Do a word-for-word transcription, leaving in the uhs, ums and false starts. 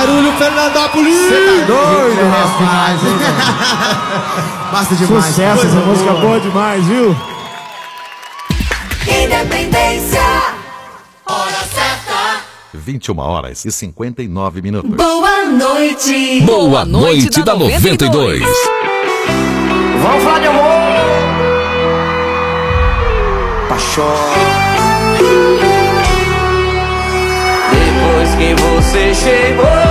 Barulho, Fernandópolis! Você tá doido, rapaz? Basta demais. Sucesso, essa música boa demais, viu? Independência, hora certa. vinte e uma horas e cinquenta e nove minutos. Boa noite. Boa noite da noventa e dois. Vamos falar de amor. Paixão. Depois que você chegou,